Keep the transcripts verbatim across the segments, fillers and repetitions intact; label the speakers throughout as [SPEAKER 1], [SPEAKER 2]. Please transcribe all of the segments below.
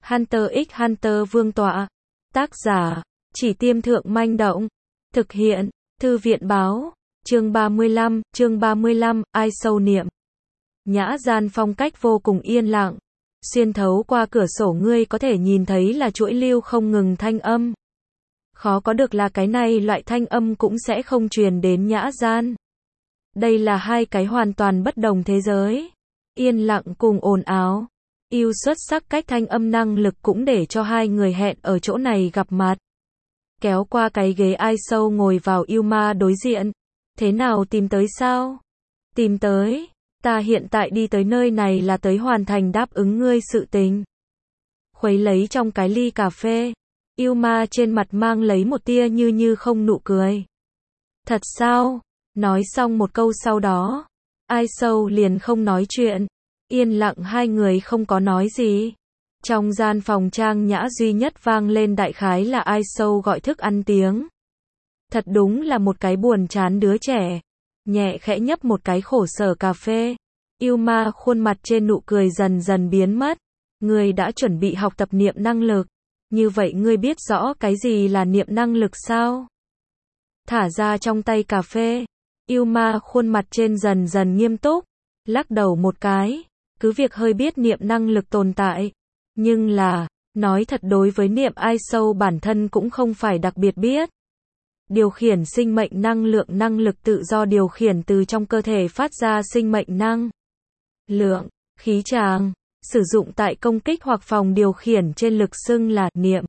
[SPEAKER 1] Hunter x Hunter Vương tọa. Tác giả, Chỉ Tiêm Thượng Manh Động. Thực hiện, Thư viện Báo. Chương ba mươi lăm, chương ba mươi lăm, ai sâu niệm. Nhã gian phong cách vô cùng yên lặng. Xuyên thấu qua cửa sổ ngươi có thể nhìn thấy là chuỗi lưu không ngừng thanh âm. Khó có được là cái này loại thanh âm cũng sẽ không truyền đến nhã gian. Đây là hai cái hoàn toàn bất đồng thế giới. Yên lặng cùng ồn ào. Yêu xuất sắc cách thanh âm năng lực cũng để cho hai người hẹn ở chỗ này gặp mặt. Kéo qua cái ghế ai sâu ngồi vào yêu ma đối diện. Thế nào, tìm tới sao? Tìm tới. Ta hiện tại đi tới nơi này là tới hoàn thành đáp ứng ngươi sự tình. Khuấy lấy trong cái ly cà phê. Yêu ma trên mặt mang lấy một tia như như không nụ cười. Thật sao? Nói xong một câu sau đó. Ai sâu liền không nói chuyện. Yên lặng hai người không có nói gì. Trong gian phòng trang nhã duy nhất vang lên đại khái là ai sâu gọi thức ăn tiếng. Thật đúng là một cái buồn chán đứa trẻ. Nhẹ khẽ nhấp một cái khổ sở cà phê. Yêu ma khuôn mặt trên nụ cười dần dần biến mất. Ngươi đã chuẩn bị học tập niệm năng lực. Như vậy ngươi biết rõ cái gì là niệm năng lực sao? Thả ra trong tay cà phê. Yêu ma khuôn mặt trên dần dần nghiêm túc. Lắc đầu một cái. Cứ việc hơi biết niệm năng lực tồn tại. Nhưng là, nói thật đối với niệm ai sâu bản thân cũng không phải đặc biệt biết. Điều khiển sinh mệnh năng lượng năng lực tự do điều khiển từ trong cơ thể phát ra sinh mệnh năng lượng, khí tràng, sử dụng tại công kích hoặc phòng điều khiển trên lực xưng là niệm.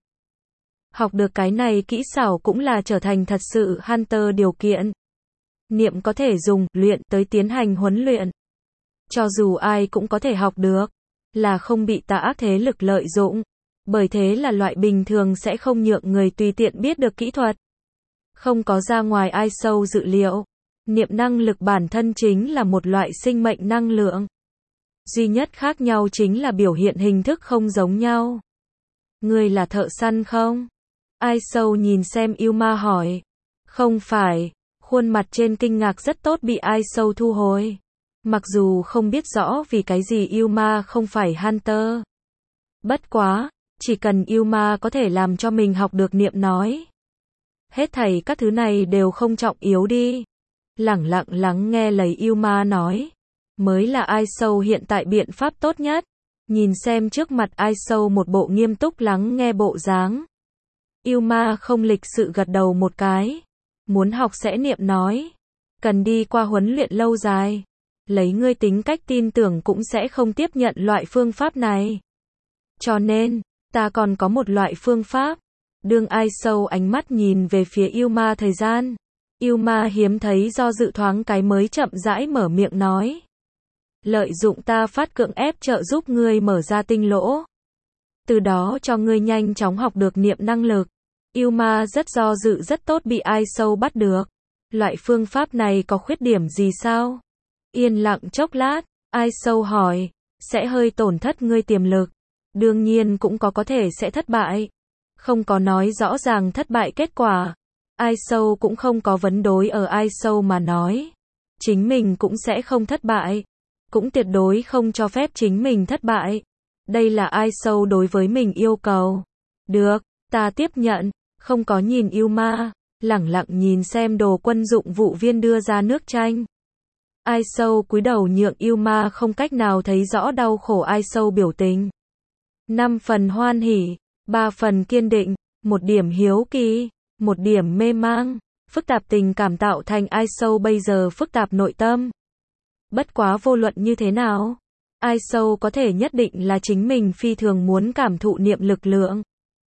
[SPEAKER 1] Học được cái này kỹ xảo cũng là trở thành thật sự Hunter điều kiện. Niệm có thể dùng, luyện tới tiến hành huấn luyện. Cho dù ai cũng có thể học được, là không bị tà ác thế lực lợi dụng. Bởi thế là loại bình thường sẽ không nhượng người tùy tiện biết được kỹ thuật. Không có ra ngoài ai sâu dự liệu. Niệm năng lực bản thân chính là một loại sinh mệnh năng lượng. Duy nhất khác nhau chính là biểu hiện hình thức không giống nhau. Ngươi là thợ săn không? Ai sâu nhìn xem yêu ma hỏi. Không phải. Khuôn mặt trên kinh ngạc rất tốt bị ai sâu thu hồi. Mặc dù không biết rõ vì cái gì yêu ma không phải Hunter. Bất quá, chỉ cần yêu ma có thể làm cho mình học được niệm nói. Hết thảy các thứ này đều không trọng yếu đi. Lẳng lặng lắng nghe lời yêu ma nói. Mới là ai sâu hiện tại biện pháp tốt nhất. Nhìn xem trước mặt ai sâu một bộ nghiêm túc lắng nghe bộ dáng. Yêu ma không lịch sự gật đầu một cái. Muốn học sẽ niệm nói. Cần đi qua huấn luyện lâu dài. Lấy ngươi tính cách tin tưởng cũng sẽ không tiếp nhận loại phương pháp này. Cho nên, ta còn có một loại phương pháp. Đương ai sâu ánh mắt nhìn về phía yêu ma thời gian. Yêu ma hiếm thấy do dự thoáng cái mới chậm rãi mở miệng nói. Lợi dụng ta phát cưỡng ép trợ giúp ngươi mở ra tinh lỗ. Từ đó cho ngươi nhanh chóng học được niệm năng lực. Yêu ma rất do dự rất tốt bị ai sâu bắt được. Loại phương pháp này có khuyết điểm gì sao? Yên lặng chốc lát, ai sâu hỏi. Sẽ hơi tổn thất ngươi tiềm lực. Đương nhiên cũng có có thể sẽ thất bại. Không có nói rõ ràng thất bại kết quả. Ai sâu cũng không có vấn đối ở ai sâu mà nói. Chính mình cũng sẽ không thất bại. Cũng tuyệt đối không cho phép chính mình thất bại. Đây là ai sâu đối với mình yêu cầu. Được, ta tiếp nhận. Không có nhìn yêu ma. Lẳng lặng nhìn xem đồ quân dụng vụ viên đưa ra nước chanh. Ai sâu cúi đầu nhượng yêu ma không cách nào thấy rõ đau khổ ai sâu biểu tình. Năm phần hoan hỉ. Ba phần kiên định, một điểm hiếu kỳ, một điểm mê mang, phức tạp tình cảm tạo thành ai sâu bây giờ phức tạp nội tâm. Bất quá vô luận như thế nào, ai sâu có thể nhất định là chính mình phi thường muốn cảm thụ niệm lực lượng.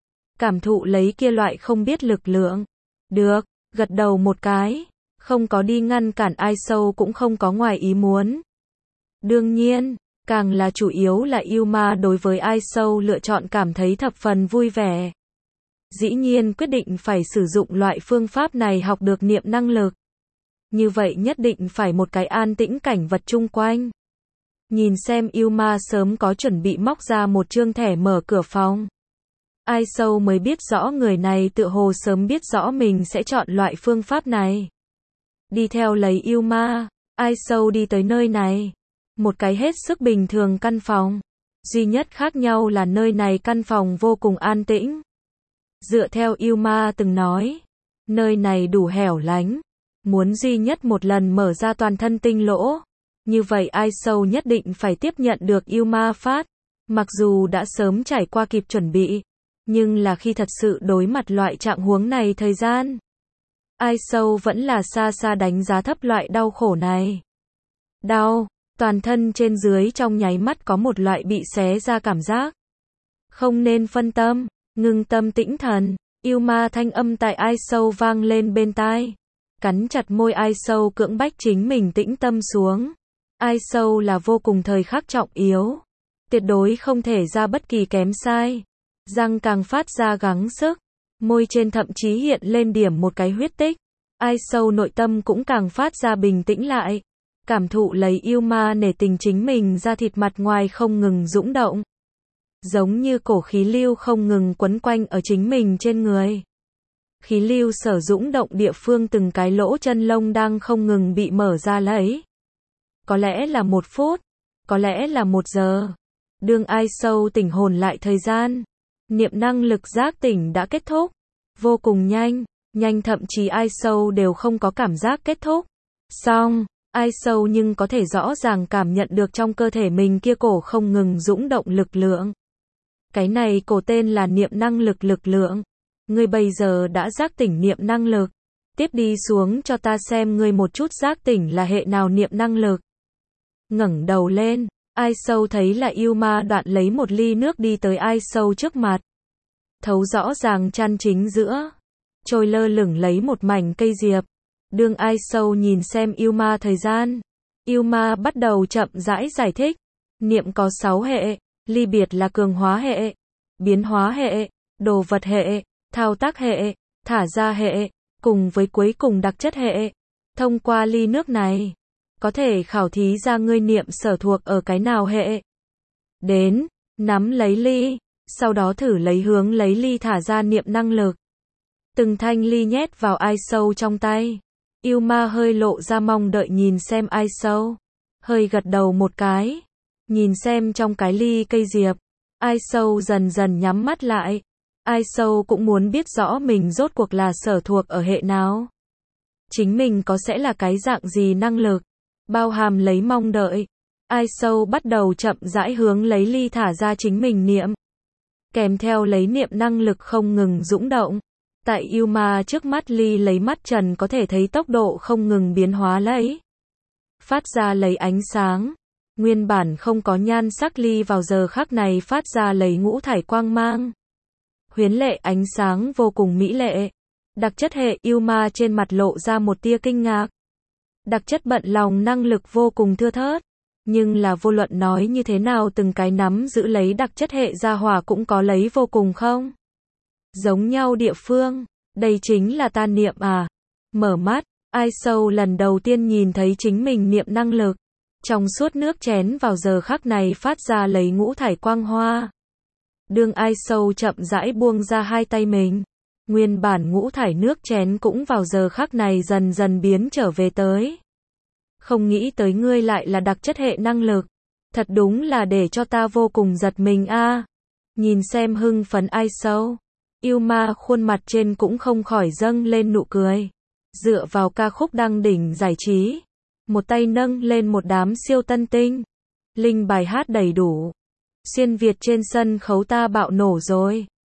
[SPEAKER 1] Cảm thụ lấy kia loại không biết lực lượng. Được, gật đầu một cái, không có đi ngăn cản ai sâu cũng không có ngoài ý muốn. Đương nhiên. Càng là chủ yếu là yêu ma đối với ai sâu lựa chọn cảm thấy thập phần vui vẻ. Dĩ nhiên quyết định phải sử dụng loại phương pháp này học được niệm năng lực. Như vậy nhất định phải một cái an tĩnh cảnh vật chung quanh. Nhìn xem yêu ma sớm có chuẩn bị móc ra một chương thẻ mở cửa phòng. Ai sâu mới biết rõ người này tựa hồ sớm biết rõ mình sẽ chọn loại phương pháp này. Đi theo lấy yêu ma, ai sâu đi tới nơi này. Một cái hết sức bình thường căn phòng. Duy nhất khác nhau là nơi này căn phòng vô cùng an tĩnh. Dựa theo yêu ma từng nói, nơi này đủ hẻo lánh. Muốn duy nhất một lần mở ra toàn thân tinh lỗ, như vậy ai sâu nhất định phải tiếp nhận được yêu ma phát. Mặc dù đã sớm trải qua kịp chuẩn bị, nhưng là khi thật sự đối mặt loại trạng huống này thời gian, ai sâu vẫn là xa xa đánh giá thấp loại đau khổ này. Đau, toàn thân trên dưới trong nháy mắt có một loại bị xé ra cảm giác. Không nên phân tâm, ngưng tâm tĩnh thần, yêu ma thanh âm tại ai sâu vang lên bên tai. Cắn chặt môi ai sâu cưỡng bách chính mình tĩnh tâm xuống. Ai sâu là vô cùng thời khắc trọng yếu. Tuyệt đối không thể ra bất kỳ kém sai. Răng càng phát ra gắng sức. Môi trên thậm chí hiện lên điểm một cái huyết tích. Ai sâu nội tâm cũng càng phát ra bình tĩnh lại. Cảm thụ lấy yêu ma nể tình chính mình ra thịt mặt ngoài không ngừng dũng động. Giống như cổ khí lưu không ngừng quấn quanh ở chính mình trên người. Khí lưu sở dũng động địa phương từng cái lỗ chân lông đang không ngừng bị mở ra lấy. Có lẽ là một phút, có lẽ là một giờ. Đương ai sâu tỉnh hồn lại thời gian, niệm năng lực giác tỉnh đã kết thúc. Vô cùng nhanh, nhanh thậm chí ai sâu đều không có cảm giác kết thúc. Xong, ai sâu nhưng có thể rõ ràng cảm nhận được trong cơ thể mình kia cổ không ngừng dũng động lực lượng. Cái này cổ tên là niệm năng lực lực lượng. Ngươi bây giờ đã giác tỉnh niệm năng lực. Tiếp đi xuống cho ta xem ngươi một chút giác tỉnh là hệ nào niệm năng lực. Ngẩng đầu lên, ai sâu thấy là yêu ma đoạn lấy một ly nước đi tới ai sâu trước mặt. Thấu rõ ràng chăn chính giữa. Trôi lơ lửng lấy một mảnh cây diệp. Đương ai sâu nhìn xem yêu ma thời gian. Yêu ma bắt đầu chậm rãi giải thích. Niệm có sáu hệ, ly biệt là cường hóa hệ, biến hóa hệ, đồ vật hệ, thao tác hệ, thả ra hệ, cùng với cuối cùng đặc chất hệ. Thông qua ly nước này, có thể khảo thí ra ngươi niệm sở thuộc ở cái nào hệ. Đến, nắm lấy ly, sau đó thử lấy hướng lấy ly thả ra niệm năng lực. Từng thanh ly nhét vào ai sâu trong tay. Yêu ma hơi lộ ra mong đợi nhìn xem ai sâu. Hơi gật đầu một cái. Nhìn xem trong cái ly cây diệp. Ai sâu dần dần nhắm mắt lại. Ai sâu cũng muốn biết rõ mình rốt cuộc là sở thuộc ở hệ nào. Chính mình có sẽ là cái dạng gì năng lực. Bao hàm lấy mong đợi. Ai sâu bắt đầu chậm rãi hướng lấy ly thả ra chính mình niệm. Kèm theo lấy niệm năng lực không ngừng dũng động. Tại yêu ma trước mắt ly lấy mắt trần có thể thấy tốc độ không ngừng biến hóa lấy. Phát ra lấy ánh sáng. Nguyên bản không có nhan sắc ly vào giờ khắc này phát ra lấy ngũ thải quang mang. Huyến lệ ánh sáng vô cùng mỹ lệ. Đặc chất hệ yêu ma trên mặt lộ ra một tia kinh ngạc. Đặc chất bận lòng năng lực vô cùng thưa thớt. Nhưng là vô luận nói như thế nào từng cái nắm giữ lấy đặc chất hệ gia hỏa cũng có lấy vô cùng không? Giống nhau địa phương, đây chính là ta niệm à. Mở mắt, ai sâu lần đầu tiên nhìn thấy chính mình niệm năng lực. Trong suốt nước chén vào giờ khắc này phát ra lấy ngũ thải quang hoa. Đương ai sâu chậm rãi buông ra hai tay mình. Nguyên bản ngũ thải nước chén cũng vào giờ khắc này dần dần biến trở về tới. Không nghĩ tới ngươi lại là đặc chất hệ năng lực. Thật đúng là để cho ta vô cùng giật mình a. À. Nhìn xem hưng phấn ai sâu. Yêu ma khuôn mặt trên cũng không khỏi dâng lên nụ cười. Dựa vào ca khúc đăng đỉnh giải trí. Một tay nâng lên một đám siêu tân tinh. Linh bài hát đầy đủ. Xuyên Việt trên sân khấu ta bạo nổ rồi.